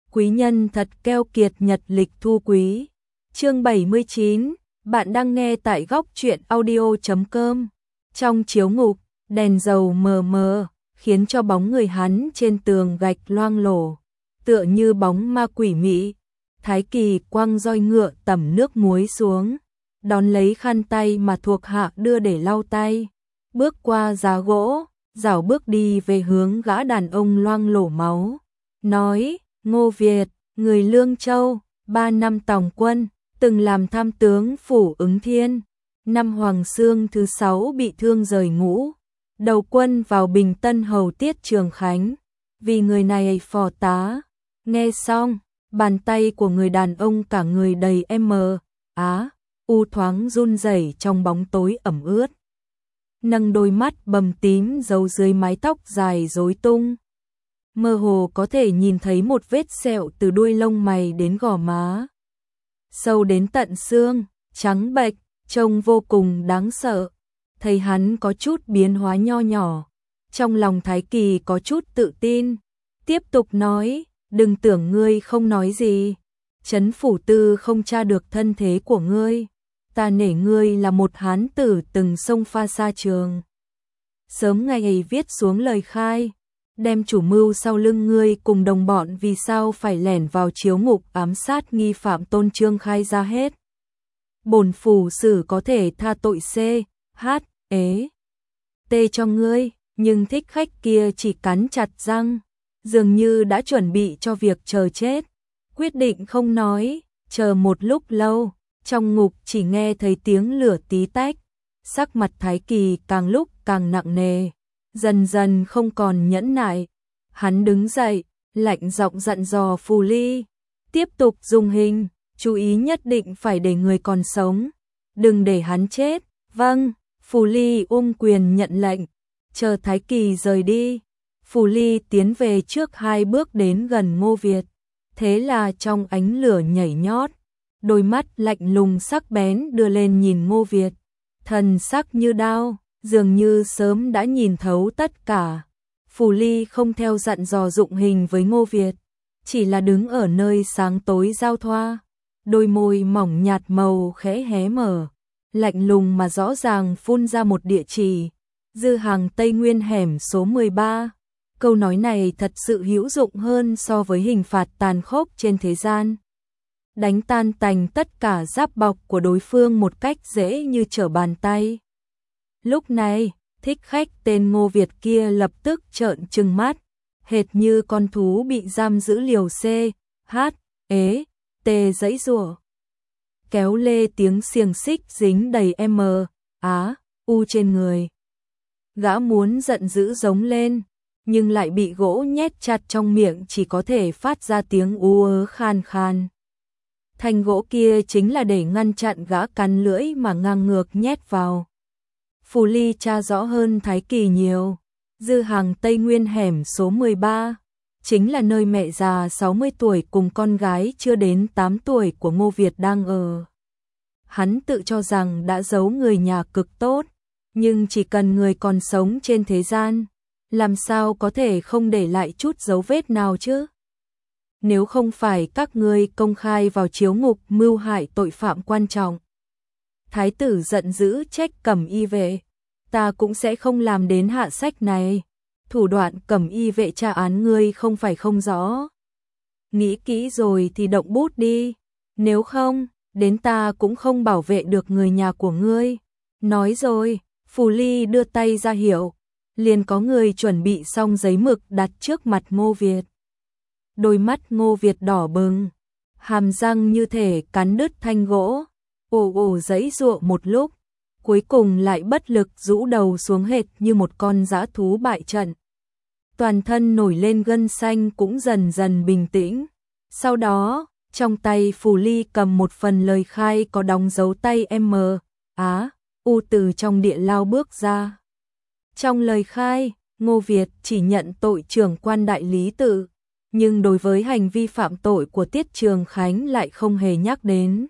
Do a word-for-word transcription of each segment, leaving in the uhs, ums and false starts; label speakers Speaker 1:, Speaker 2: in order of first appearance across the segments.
Speaker 1: Quý nhân thật keo kiệt, nhật lịch thu quý. Chương bảy mươi chín, bạn đang nghe tại góc truyện audio chấm com. Trong chiếu ngục, đèn dầu mờ mờ, khiến cho bóng người hắn trên tường gạch loang lổ, tựa như bóng ma quỷ mị. Thái Kỳ quăng roi ngựa tẩm nước muối xuống, đón lấy khăn tay mà thuộc hạ đưa để lau tay, bước qua giá gỗ, rảo bước đi về hướng gã đàn ông loang lổ máu, nói: Ngô Việt, người Lương Châu, ba năm tòng quân, từng làm tham tướng phủ Ứng Thiên, năm Hoàng Xương thứ sáu bị thương rời ngũ, đầu quân vào Bình Tân hầu tiết Trường Khánh, vì người này phò tá. Nghe xong, bàn tay của người đàn ông cả người đầy m á u thoáng run rẩy trong bóng tối ẩm ướt, nâng đôi mắt bầm tím giấu dưới mái tóc dài rối tung, mơ hồ có thể nhìn thấy một vết sẹo từ đuôi lông mày đến gò má, sâu đến tận xương, trắng bệch, trông vô cùng đáng sợ. Thấy hắn có chút biến hóa nho nhỏ, trong lòng Thái Kỳ có chút tự tin, tiếp tục nói: đừng tưởng ngươi không nói gì, Trấn phủ tư không tra được thân thế của ngươi, ta nể ngươi là một hán tử từng xông pha xa trường. Sớm ngày ấy viết xuống lời khai, đem chủ mưu sau lưng ngươi cùng đồng bọn vì sao phải lẻn vào chiếu ngục ám sát nghi phạm Tôn Trương khai ra hết. Bổn phủ xử có thể tha tội C, H, ế, T cho ngươi, nhưng thích khách kia chỉ cắn chặt răng, dường như đã chuẩn bị cho việc chờ chết, quyết định không nói. Chờ một lúc lâu, trong ngục chỉ nghe thấy tiếng lửa tí tách, sắc mặt Thái Kỳ càng lúc càng nặng nề, dần dần không còn nhẫn nại. Hắn đứng dậy, lạnh giọng dặn dò Phù Ly, tiếp tục dùng hình, chú ý nhất định phải để người còn sống, đừng để hắn chết. Vâng. Phù Ly ôm quyền nhận lệnh. Chờ Thái Kỳ rời đi, Phù Ly tiến về trước hai bước đến gần Ngô Việt, thế là trong ánh lửa nhảy nhót, đôi mắt lạnh lùng sắc bén đưa lên nhìn Ngô Việt, thần sắc như đao, dường như sớm đã nhìn thấu tất cả. Phù Ly không theo dặn dò dụng hình với Ngô Việt, chỉ là đứng ở nơi sáng tối giao thoa, đôi môi mỏng nhạt màu khẽ hé mở, lạnh lùng mà rõ ràng phun ra một địa chỉ: Dư Hàng Tây Nguyên hẻm số mười ba. Câu nói này thật sự hữu dụng hơn so với hình phạt tàn khốc trên thế gian, đánh tan tành tất cả giáp bọc của đối phương một cách dễ như trở bàn tay. Lúc này, thích khách tên Ngô Việt kia lập tức trợn trừng mắt, hệt như con thú bị giam giữ liều C, H, ế, T giãy giụa, kéo lê tiếng xiềng xích dính đầy m á u trên người. Gã muốn giận dữ giống lên, nhưng lại bị gỗ nhét chặt trong miệng, chỉ có thể phát ra tiếng ú ớ khan khan. Thanh gỗ kia chính là để ngăn chặn gã cắn lưỡi mà ngang ngược nhét vào. Phù Ly tra rõ hơn Thái Kỳ nhiều. Dư Hàng Tây Nguyên hẻm số mười ba chính là nơi mẹ già sáu mươi tuổi cùng con gái chưa đến tám tuổi của Ngô Việt đang ở. Hắn tự cho rằng đã giấu người nhà cực tốt, nhưng chỉ cần người còn sống trên thế gian, làm sao có thể không để lại chút dấu vết nào chứ? Nếu không phải các ngươi công khai vào chiếu ngục mưu hại tội phạm quan trọng. Thái tử giận dữ trách Cẩm Y vệ, ta cũng sẽ không làm đến hạ sách này. Thủ đoạn Cẩm Y vệ tra án ngươi không phải không rõ. Nghĩ kỹ rồi thì động bút đi, nếu không, đến ta cũng không bảo vệ được người nhà của ngươi. Nói rồi, Phù Ly đưa tay ra hiệu, liền có người chuẩn bị xong giấy mực đặt trước mặt Ngô Việt. Đôi mắt Ngô Việt đỏ bừng, hàm răng như thể cắn đứt thanh gỗ, ồ ồ giãy giụa một lúc, cuối cùng lại bất lực rũ đầu xuống hệt như một con dã thú bại trận. Toàn thân nổi lên gân xanh cũng dần dần bình tĩnh. Sau đó, trong tay Phù Ly cầm một phần lời khai có đóng dấu tay M, Á, U từ trong địa lao bước ra. Trong lời khai, Ngô Việt chỉ nhận tội trưởng quan đại lý tự, nhưng đối với hành vi phạm tội của Tiết Trường Khánh lại không hề nhắc đến.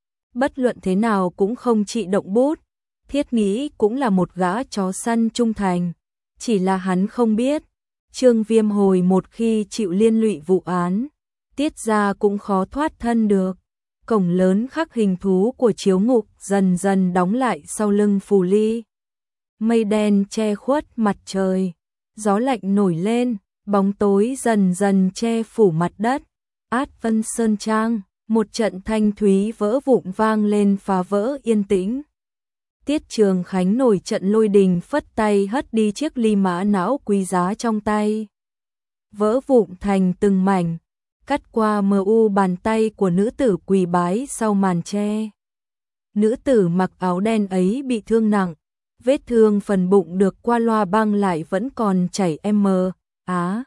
Speaker 1: Bất luận thế nào cũng không chịu động bút, thiết nghĩ cũng là một gã chó săn trung thành, chỉ là hắn không biết, Trương Viêm hồi một khi chịu liên lụy vụ án, Tiết gia cũng khó thoát thân được. Cổng lớn khắc hình thú của chiếu ngục dần dần đóng lại sau lưng Phù Ly. Mây đen che khuất mặt trời, gió lạnh nổi lên, bóng tối dần dần che phủ mặt đất. Át Vân Sơn Trang, một trận thanh thúy vỡ vụn vang lên phá vỡ yên tĩnh. Tiết Trường Khánh nổi trận lôi đình phất tay hất đi chiếc ly mã não quý giá trong tay. Vỡ vụn thành từng mảnh, cắt qua mờ u bàn tay của nữ tử quỳ bái sau màn tre. Nữ tử mặc áo đen ấy bị thương nặng, vết thương phần bụng được qua loa băng lại vẫn còn chảy em á.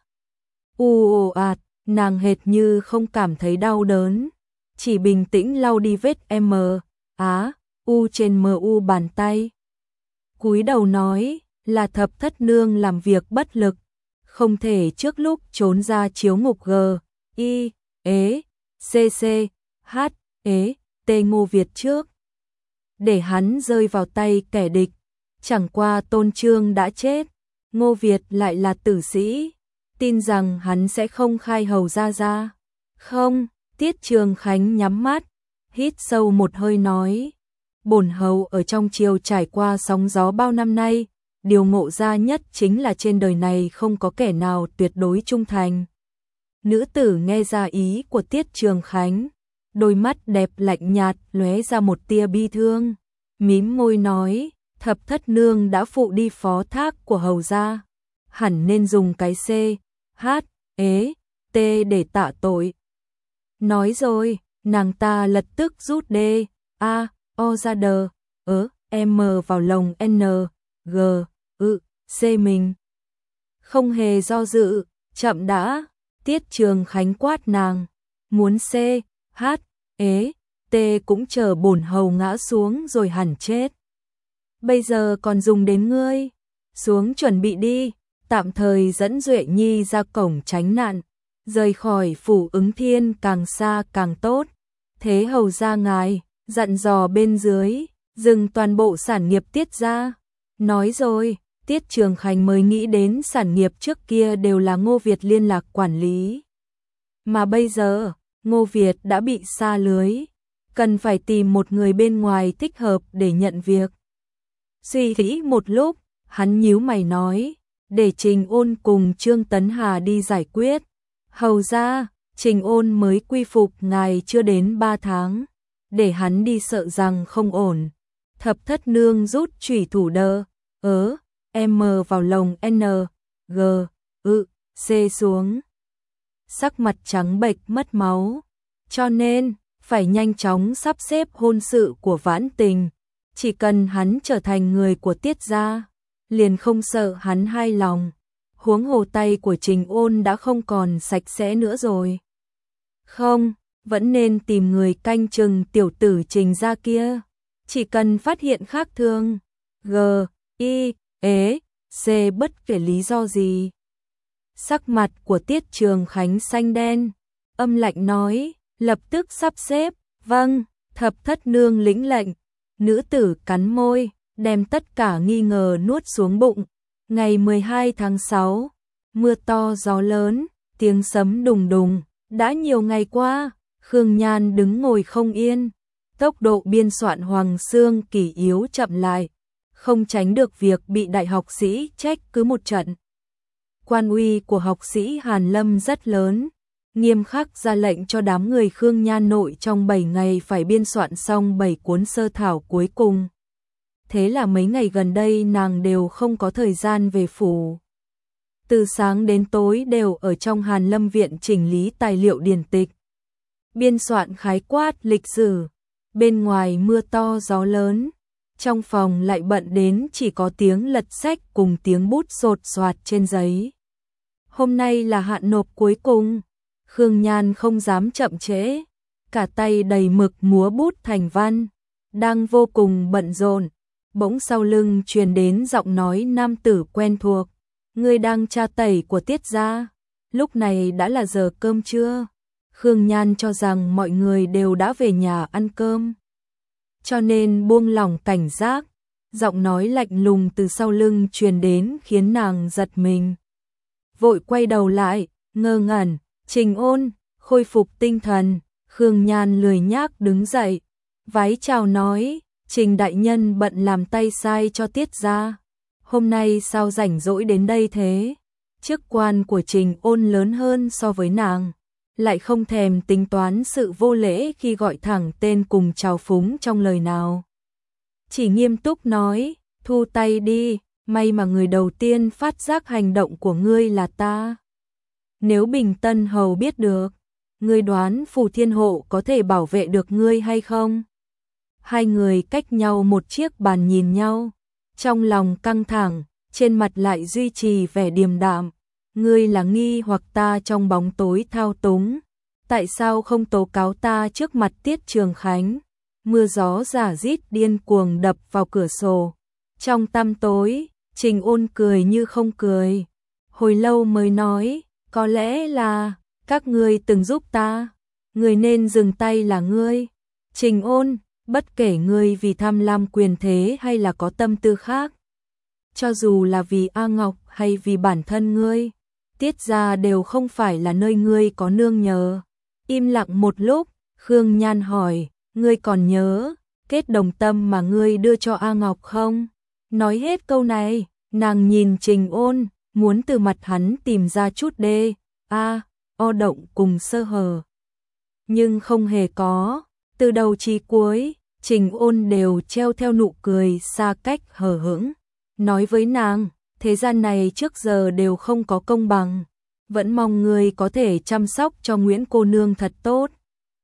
Speaker 1: U ồ ạt, nàng hệt như không cảm thấy đau đớn, chỉ bình tĩnh lau đi vết em á, u trên mờ u bàn tay. Cúi đầu nói, là Thập Thất Nương làm việc bất lực, không thể trước lúc trốn ra chiếu ngục g, i, ế, cc, h, ế, t Ngô Việt trước. Để hắn rơi vào tay kẻ địch, chẳng qua Tôn Trương đã chết, Ngô Việt lại là tử sĩ, tin rằng hắn sẽ không khai hầu ra ra. Không, Tiết Trường Khánh nhắm mắt, hít sâu một hơi nói, bổn hầu ở trong triều trải qua sóng gió bao năm nay, điều ngộ ra nhất chính là trên đời này không có kẻ nào tuyệt đối trung thành. Nữ tử nghe ra ý của Tiết Trường Khánh, đôi mắt đẹp lạnh nhạt lóe ra một tia bi thương, mím môi nói, Thập Thất Nương đã phụ đi phó thác của hầu gia, hẳn nên dùng cái c, h, ế, t để tạ tội. Nói rồi, nàng ta lập tức rút d, a, o ra đờ, ớ, m vào lồng n, g, ư, c mình. Không hề do dự, chậm đã, Tiết Trường Khánh quát nàng, muốn c, h, ế, t cũng chờ bổn hầu ngã xuống rồi hẳn chết. Bây giờ còn dùng đến ngươi, xuống chuẩn bị đi, tạm thời dẫn Duệ Nhi ra cổng tránh nạn, rời khỏi phủ Ứng Thiên càng xa càng tốt. Thế hầu ra ngài, dặn dò bên dưới, dừng toàn bộ sản nghiệp Tiết gia. Nói rồi, Tiết Trường Khánh mới nghĩ đến sản nghiệp trước kia đều là Ngô Việt liên lạc quản lý. Mà bây giờ, Ngô Việt đã bị sa lưới, cần phải tìm một người bên ngoài thích hợp để nhận việc. Suy nghĩ một lúc, hắn nhíu mày nói, để Trình Ôn cùng Trương Tấn Hà đi giải quyết. Hầu ra, Trình Ôn mới quy phục ngài chưa đến ba tháng, để hắn đi sợ rằng không ổn. Thập Thất Nương rút chủy thủ đơ, ớ, m vào lồng n, g, ư, c xuống. Sắc mặt trắng bệch mất máu, cho nên phải nhanh chóng sắp xếp hôn sự của Vãn Tình. Chỉ cần hắn trở thành người của Tiết gia, liền không sợ hắn hai lòng. Huống hồ tay của Trình Ôn đã không còn sạch sẽ nữa rồi. Không, vẫn nên tìm người canh chừng tiểu tử Trình gia kia. Chỉ cần phát hiện khác thường, g, i, ế, c bất kể lý do gì. Sắc mặt của Tiết Trường Khánh xanh đen, âm lạnh nói, lập tức sắp xếp, vâng. Thập Thất Nương lĩnh lệnh. Nữ tử cắn môi, đem tất cả nghi ngờ nuốt xuống bụng. Ngày mười hai tháng sáu, mưa to gió lớn, tiếng sấm đùng đùng, đã nhiều ngày qua, Khương Nhan đứng ngồi không yên, tốc độ biên soạn Hoàng Xương Kỷ yếu chậm lại, không tránh được việc bị đại học sĩ trách cứ một trận. Quan uy của học sĩ Hàn Lâm rất lớn, nghiêm khắc ra lệnh cho đám người Khương Nhan nội trong bảy ngày phải biên soạn xong bảy cuốn sơ thảo cuối cùng. Thế là mấy ngày gần đây nàng đều không có thời gian về phủ. Từ sáng đến tối đều ở trong Hàn Lâm viện chỉnh lý tài liệu điển tịch, biên soạn khái quát lịch sử. Bên ngoài mưa to gió lớn, trong phòng lại bận đến chỉ có tiếng lật sách cùng tiếng bút sột soạt trên giấy. Hôm nay là hạn nộp cuối cùng, Khương Nhan không dám chậm trễ, cả tay đầy mực múa bút thành văn, đang vô cùng bận rộn. Bỗng sau lưng truyền đến giọng nói nam tử quen thuộc, ngươi đang tra tẩy của Tiết gia, lúc này đã là giờ cơm trưa. Khương Nhan cho rằng mọi người đều đã về nhà ăn cơm, cho nên buông lỏng cảnh giác. Giọng nói lạnh lùng từ sau lưng truyền đến khiến nàng giật mình. Vội quay đầu lại, ngơ ngẩn, Trình Ôn, khôi phục tinh thần, Khương Nhan lười nhác đứng dậy, vái chào nói, Trình đại nhân bận làm tay sai cho Tiết gia. Hôm nay sao rảnh rỗi đến đây thế? Chức quan của Trình Ôn lớn hơn so với nàng, lại không thèm tính toán sự vô lễ khi gọi thẳng tên cùng trào phúng trong lời nào. Chỉ nghiêm túc nói, thu tay đi, may mà người đầu tiên phát giác hành động của ngươi là ta. Nếu Bình Tân Hầu biết được, ngươi đoán Phù Thiên Hộ có thể bảo vệ được ngươi hay không? Hai người cách nhau một chiếc bàn nhìn nhau, trong lòng căng thẳng, trên mặt lại duy trì vẻ điềm đạm. Ngươi là nghi hoặc ta trong bóng tối thao túng, tại sao không tố cáo ta trước mặt Tiết Trường Khánh? Mưa gió rả rít điên cuồng đập vào cửa sổ. Trong tăm tối, Trình Ôn cười như không cười, hồi lâu mới nói, có lẽ là các ngươi từng giúp ta, người nên dừng tay là ngươi. Trình Ôn, bất kể ngươi vì tham lam quyền thế hay là có tâm tư khác, cho dù là vì A Ngọc hay vì bản thân ngươi, Tiết gia đều không phải là nơi ngươi có nương nhờ. Im lặng một lúc, Khương Nhan hỏi, ngươi còn nhớ kết đồng tâm mà ngươi đưa cho A Ngọc không? Nói hết câu này, nàng nhìn Trình Ôn, muốn từ mặt hắn tìm ra chút đê, a, o động cùng sơ hở. Nhưng không hề có, từ đầu chí cuối, Trình Ôn đều treo theo nụ cười xa cách hờ hững, nói với nàng, thế gian này trước giờ đều không có công bằng, vẫn mong ngươi có thể chăm sóc cho Nguyễn cô nương thật tốt.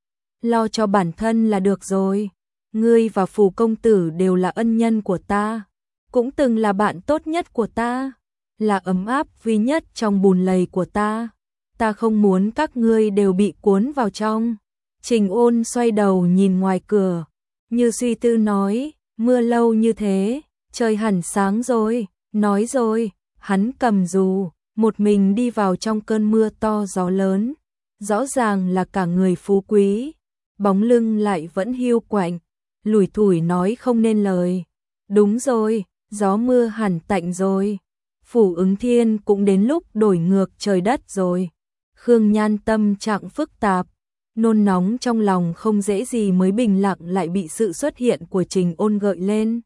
Speaker 1: Lo cho bản thân là được rồi, ngươi và Phù công tử đều là ân nhân của ta, cũng từng là bạn tốt nhất của ta, là ấm áp duy nhất trong bùn lầy của ta, ta không muốn các ngươi đều bị cuốn vào trong. Trình Ôn xoay đầu nhìn ngoài cửa, như suy tư nói, mưa lâu như thế, trời hẳn sáng rồi, nói rồi, hắn cầm dù, một mình đi vào trong cơn mưa to gió lớn, rõ ràng là cả người phú quý, bóng lưng lại vẫn hiu quạnh, lủi thủi nói không nên lời. Đúng rồi, gió mưa hẳn tạnh rồi, Phủ Ứng Thiên cũng đến lúc đổi ngược trời đất rồi. Khương Nhan tâm trạng phức tạp, nôn nóng trong lòng không dễ gì mới bình lặng lại bị sự xuất hiện của Trình Ôn gợi lên.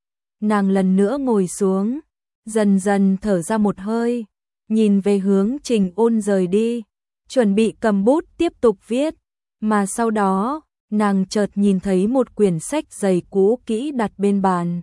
Speaker 1: Nàng lần nữa ngồi xuống, dần dần thở ra một hơi, nhìn về hướng Trình Ôn rời đi, chuẩn bị cầm bút tiếp tục viết, mà sau đó, nàng chợt nhìn thấy một quyển sách dày cũ kỹ đặt bên bàn.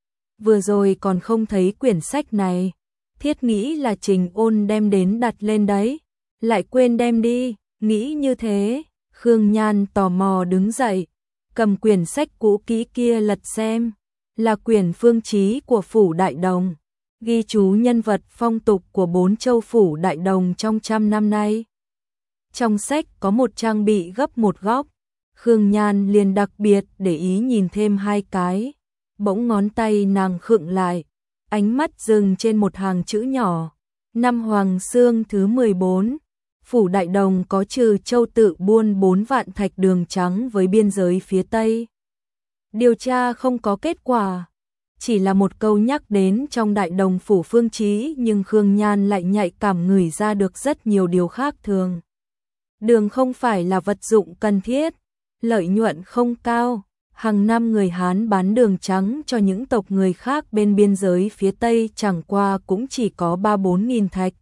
Speaker 1: Vừa rồi còn không thấy quyển sách này, thiết nghĩ là Trình Ôn đem đến đặt lên đấy, lại quên đem đi, nghĩ như thế, Khương Nhan tò mò đứng dậy, cầm quyển sách cũ kỹ kia lật xem, là quyển phương chí của Phủ Đại Đồng, ghi chú nhân vật phong tục của bốn châu Phủ Đại Đồng trong trăm năm nay. Trong sách có một trang bị gấp một góc, Khương Nhan liền đặc biệt để ý nhìn thêm hai cái, bỗng ngón tay nàng khựng lại, ánh mắt dừng trên một hàng chữ nhỏ, năm Hoàng Xương thứ mười bốn, Phủ Đại Đồng có trừ châu tự buôn bốn vạn thạch đường trắng với biên giới phía Tây. Điều tra không có kết quả, chỉ là một câu nhắc đến trong Đại Đồng Phủ phương chí, nhưng Khương Nhan lại nhạy cảm ngửi ra được rất nhiều điều khác thường. Đường không phải là vật dụng cần thiết, lợi nhuận không cao, hàng năm người Hán bán đường trắng cho những tộc người khác bên biên giới phía Tây chẳng qua cũng chỉ có ba bốn nghìn thạch.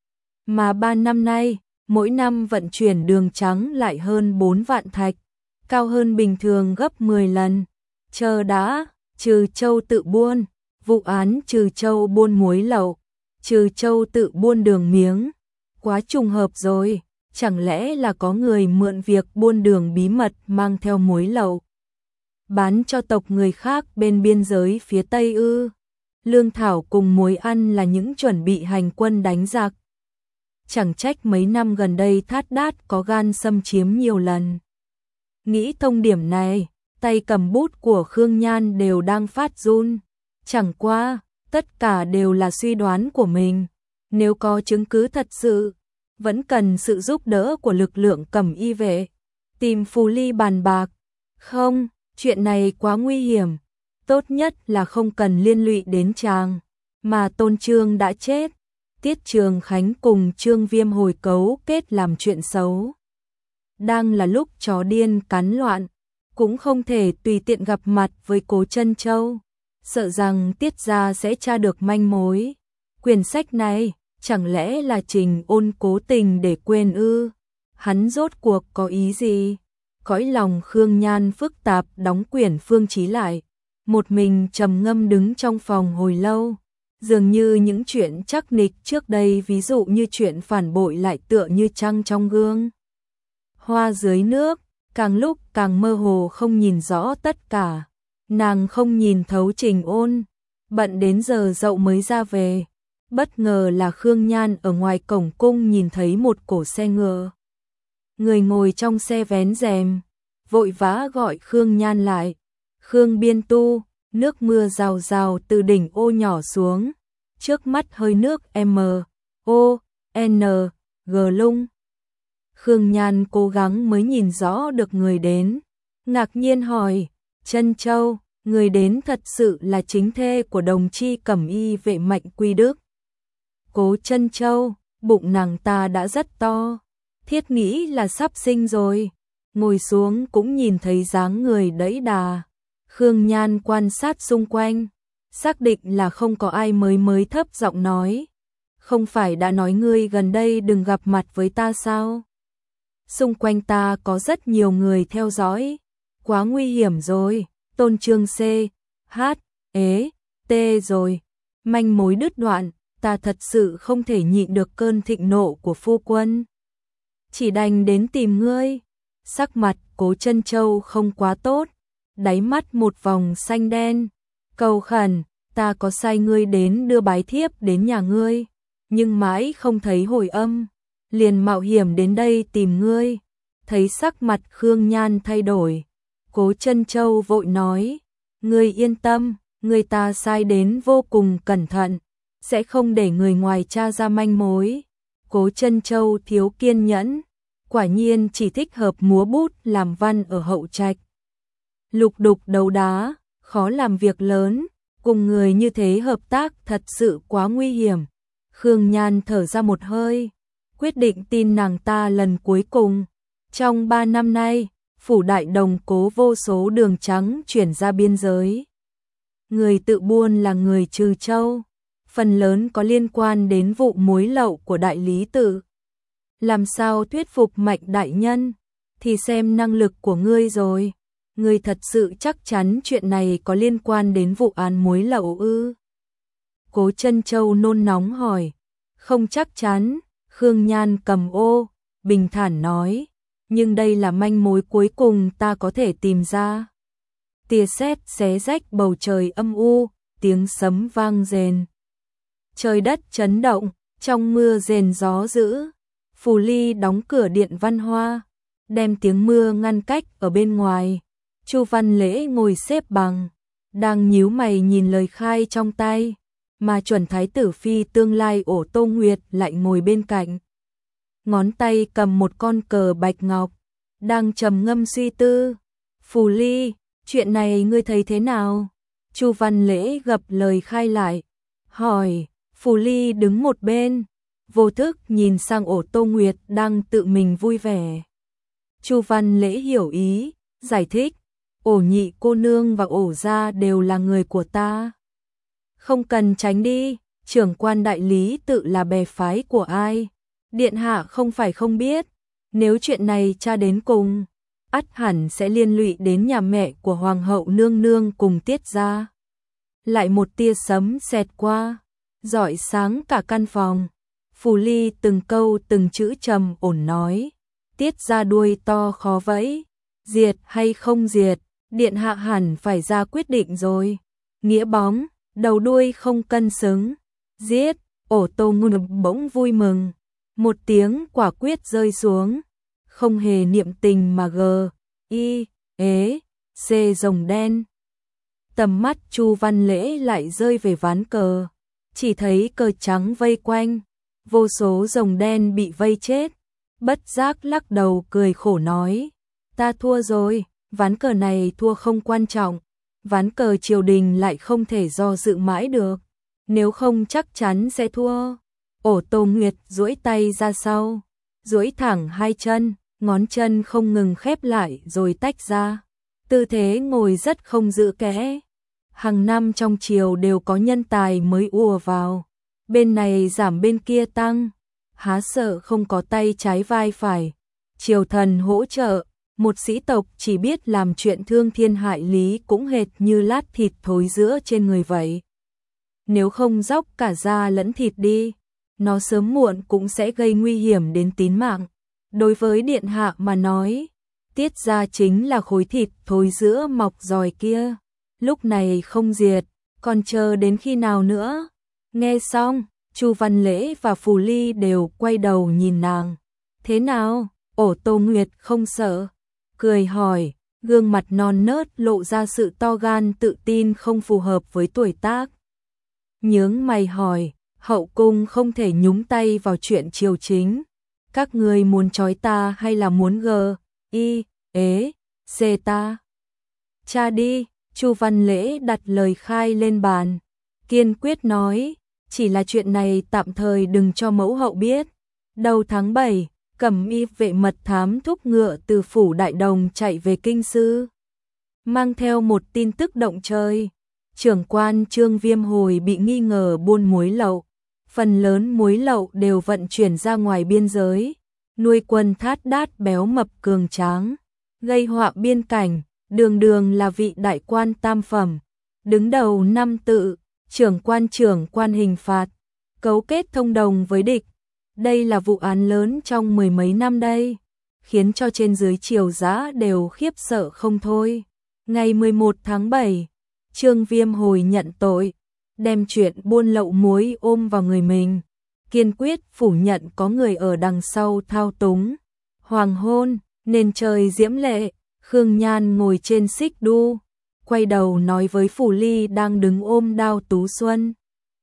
Speaker 1: Mà ba năm nay, mỗi năm vận chuyển đường trắng lại hơn bốn vạn thạch, cao hơn bình thường gấp mười lần. Chờ đã, trừ châu tự buôn, vụ án trừ châu buôn muối lậu, trừ châu tự buôn đường miếng, quá trùng hợp rồi. Chẳng lẽ là có người mượn việc buôn đường bí mật mang theo muối lậu, bán cho tộc người khác bên biên giới phía Tây ư? Lương thảo cùng muối ăn là những chuẩn bị hành quân đánh giặc. Chẳng trách mấy năm gần đây Thát Đát có gan xâm chiếm nhiều lần. Nghĩ thông điểm này, tay cầm bút của Khương Nhan đều đang phát run. Chẳng qua, tất cả đều là suy đoán của mình. Nếu có chứng cứ thật sự, vẫn cần sự giúp đỡ của lực lượng cẩm y vệ, tìm Phù Ly bàn bạc. Không, chuyện này quá nguy hiểm, tốt nhất là không cần liên lụy đến chàng, mà Tôn Trương đã chết, Tiết Trường Khánh cùng Trương Viêm hồi cấu kết làm chuyện xấu. đang là lúc chó điên cắn loạn, cũng không thể tùy tiện gặp mặt với Cố Trân Châu, sợ rằng Tiết gia sẽ tra được manh mối. Quyển sách này, chẳng lẽ là Trình Ôn cố tình để quên ư? Hắn rốt cuộc có ý gì? Cõi lòng Khương Nhan phức tạp, đóng quyển phương chí lại, một mình trầm ngâm đứng trong phòng hồi lâu. Dường như những chuyện chắc nịch trước đây, ví dụ như chuyện phản bội, lại tựa như trăng trong gương hoa dưới nước, càng lúc càng mơ hồ, không nhìn rõ tất cả. Nàng không nhìn thấu Trình Ôn, bận đến giờ dậu mới ra về. Bất ngờ là Khương Nhan ở ngoài cổng cung nhìn thấy một cổ xe ngựa. Người ngồi trong xe vén rèm, vội vã gọi Khương Nhan lại. Khương Biên Tu, nước mưa rào rào từ đỉnh ô nhỏ xuống, trước mắt hơi nước M, O, N, G lung. Khương Nhan cố gắng mới nhìn rõ được người đến, ngạc nhiên hỏi, Trân Châu, người đến thật sự là chính thê của đồng chi cẩm y vệ Mạnh Quy Đức. Cố Trân Châu, bụng nàng ta đã rất to, thiết nghĩ là sắp sinh rồi, ngồi xuống cũng nhìn thấy dáng người đẫy đà. Khương Nhan quan sát xung quanh, xác định là không có ai, mới mới thấp giọng nói, không phải đã nói ngươi gần đây đừng gặp mặt với ta sao? Xung quanh ta có rất nhiều người theo dõi, quá nguy hiểm rồi. Tôn Trương C, H, ế, T rồi, manh mối đứt đoạn, ta thật sự không thể nhịn được cơn thịnh nộ của phu quân, chỉ đành đến tìm ngươi. Sắc mặt Cố Trân Châu không quá tốt, đáy mắt một vòng xanh đen, cầu khẩn, ta có sai ngươi đến đưa bái thiếp đến nhà ngươi, nhưng mãi không thấy hồi âm, liền mạo hiểm đến đây tìm ngươi. Thấy sắc mặt Khương Nhan thay đổi, Cố Trân Châu vội nói, ngươi yên tâm, người ta sai đến vô cùng cẩn thận, sẽ không để người ngoài tra ra manh mối. Cố Trân Châu thiếu kiên nhẫn, quả nhiên chỉ thích hợp múa bút làm văn ở hậu trạch. Lục đục đấu đá, khó làm việc lớn, cùng người như thế hợp tác thật sự quá nguy hiểm. Khương Nhan thở ra một hơi, quyết định tin nàng ta lần cuối cùng. Trong ba năm nay, phủ Đại Đồng cố vô số đường trắng chuyển ra biên giới. Người tự buôn là người Trừ Châu, phần lớn có liên quan đến vụ muối lậu của đại lý tự. Làm sao thuyết phục Mạnh đại nhân, thì xem năng lực của ngươi rồi. Ngươi thật sự chắc chắn chuyện này có liên quan đến vụ án muối lậu ư? Cố Trân Châu nôn nóng hỏi. Không chắc chắn, Khương Nhan cầm ô, bình thản nói, nhưng đây là manh mối cuối cùng ta có thể tìm ra. Tia sét xé rách bầu trời âm u, tiếng sấm vang rền. Trời đất chấn động, trong mưa rền gió dữ. Phù Ly đóng cửa điện văn hoa, đem tiếng mưa ngăn cách ở bên ngoài. Chu Văn Lễ ngồi xếp bằng, đang nhíu mày nhìn lời khai trong tay, mà chuẩn thái tử phi tương lai Ổ Tô Nguyệt lại ngồi bên cạnh. Ngón tay cầm một con cờ bạch ngọc, đang trầm ngâm suy tư. Phù Ly, chuyện này ngươi thấy thế nào? Chu Văn Lễ gập lời khai lại, hỏi. Phù Ly đứng một bên, vô thức nhìn sang Ổ Tô Nguyệt đang tự mình vui vẻ. Chu Văn Lễ hiểu ý, giải thích, Ổ nhị cô nương và Ổ gia đều là người của ta. Không cần tránh đi, trưởng quan đại lý tự là bè phái của ai? Điện hạ không phải không biết, nếu chuyện này tra đến cùng, ắt hẳn sẽ liên lụy đến nhà mẹ của Hoàng hậu nương nương cùng Tiết gia. Lại một tia sấm xẹt qua, rọi sáng cả căn phòng. Phù Ly từng câu từng chữ trầm ổn nói, Tiết gia đuôi to khó vẫy, diệt hay không diệt, điện hạ hẳn phải ra quyết định rồi. Nghĩa bóng, đầu đuôi không cân xứng, giết. Ổ Tô Nguyệt bỗng vui mừng, một tiếng quả quyết rơi xuống, không hề niệm tình mà gờ, y, ế, xê rồng đen. Tầm mắt Chu Văn Lễ lại rơi về ván cờ, chỉ thấy cờ trắng vây quanh, vô số rồng đen bị vây chết, bất giác lắc đầu cười khổ nói, ta thua rồi, ván cờ này thua không quan trọng, ván cờ triều đình lại không thể do dự mãi được, nếu không chắc chắn sẽ thua. Ổ Tô Nguyệt duỗi tay ra sau, duỗi thẳng hai chân, ngón chân không ngừng khép lại rồi tách ra. Tư thế ngồi rất không giữ kẽ. Hàng năm trong triều đều có nhân tài mới ùa vào. Bên này giảm bên kia tăng. Há sợ không có tay trái vai phải. Triều thần hỗ trợ. Một sĩ tộc chỉ biết làm chuyện thương thiên hại lý cũng hệt như lát thịt thối giữa trên người vậy. Nếu không dốc cả da lẫn thịt đi, nó sớm muộn cũng sẽ gây nguy hiểm đến tín mạng. Đối với điện hạ mà nói, tiết ra chính là khối thịt thối giữa mọc giòi kia. Lúc này không diệt, còn chờ đến khi nào nữa? Nghe xong, Chu Văn Lễ và Phù Ly đều quay đầu nhìn nàng. Thế nào? Ổ Tô Nguyệt không sợ. Cười hỏi, gương mặt non nớt lộ ra sự to gan tự tin không phù hợp với tuổi tác. Nhướng mày hỏi, hậu cung không thể nhúng tay vào chuyện triều chính. Các ngươi muốn trói ta hay là muốn gờ, y, ế, xê ta? Cha đi, Chu Văn Lễ đặt lời khai lên bàn. Kiên quyết nói, chỉ là chuyện này tạm thời đừng cho mẫu hậu biết. Đầu tháng bảy, Cẩm Y vệ mật thám thúc ngựa từ phủ Đại Đồng chạy về kinh sư. Mang theo một tin tức động trời. Trưởng quan Trương Viêm Hồi bị nghi ngờ buôn muối lậu. Phần lớn muối lậu đều vận chuyển ra ngoài biên giới. Nuôi quân thát đát béo mập cường tráng. Gây họa biên cảnh, đường đường là vị đại quan tam phẩm. Đứng đầu năm tự, trưởng quan trưởng quan hình phạt. Cấu kết thông đồng với địch. Đây là vụ án lớn trong mười mấy năm đây, khiến cho trên dưới triều giã đều khiếp sợ không thôi. Ngày mười một tháng bảy, Trương Viêm Hồi nhận tội, đem chuyện buôn lậu muối ôm vào người mình, kiên quyết phủ nhận có người ở đằng sau thao túng. Hoàng hôn, nền trời diễm lệ, Khương Nhan ngồi trên xích đu, quay đầu nói với Phù Ly đang đứng ôm đao Tú Xuân.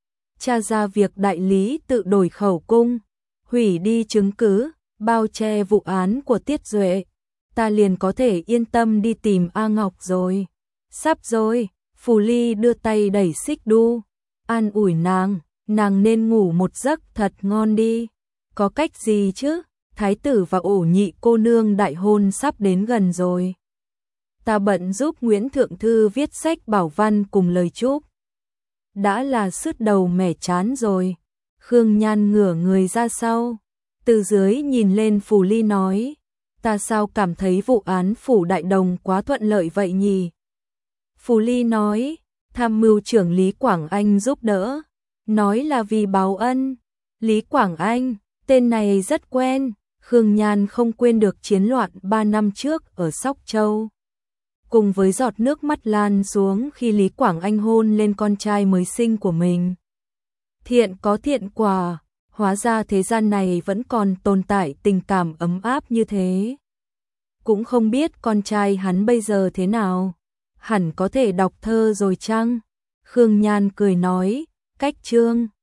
Speaker 1: Tra ra việc đại lý tự đổi khẩu cung, hủy đi chứng cứ, bao che vụ án của Tiết Duệ, ta liền có thể yên tâm đi tìm A Ngọc rồi. Sắp rồi, Phù Ly đưa tay đẩy xích đu, an ủi nàng, nàng nên ngủ một giấc thật ngon đi. Có cách gì chứ, thái tử và ổ nhị cô nương đại hôn sắp đến gần rồi. Ta bận giúp Nguyễn Thượng Thư viết sách bảo văn cùng lời chúc. Đã là sứt đầu mẻ chán rồi. Khương Nhan ngửa người ra sau, từ dưới nhìn lên Phù Ly nói, ta sao cảm thấy vụ án phủ Đại Đồng quá thuận lợi vậy nhỉ? Phù Ly nói, tham mưu trưởng Lý Quảng Anh giúp đỡ, nói là vì báo ân. Lý Quảng Anh, tên này rất quen, Khương Nhan không quên được chiến loạn ba năm trước ở Sóc Châu. Cùng với giọt nước mắt lan xuống khi Lý Quảng Anh hôn lên con trai mới sinh của mình. Thiện có thiện quả, hóa ra thế gian này vẫn còn tồn tại tình cảm ấm áp như thế. Cũng không biết con trai hắn bây giờ thế nào, hẳn có thể đọc thơ rồi chăng? Khương Nhan cười nói, cách Trương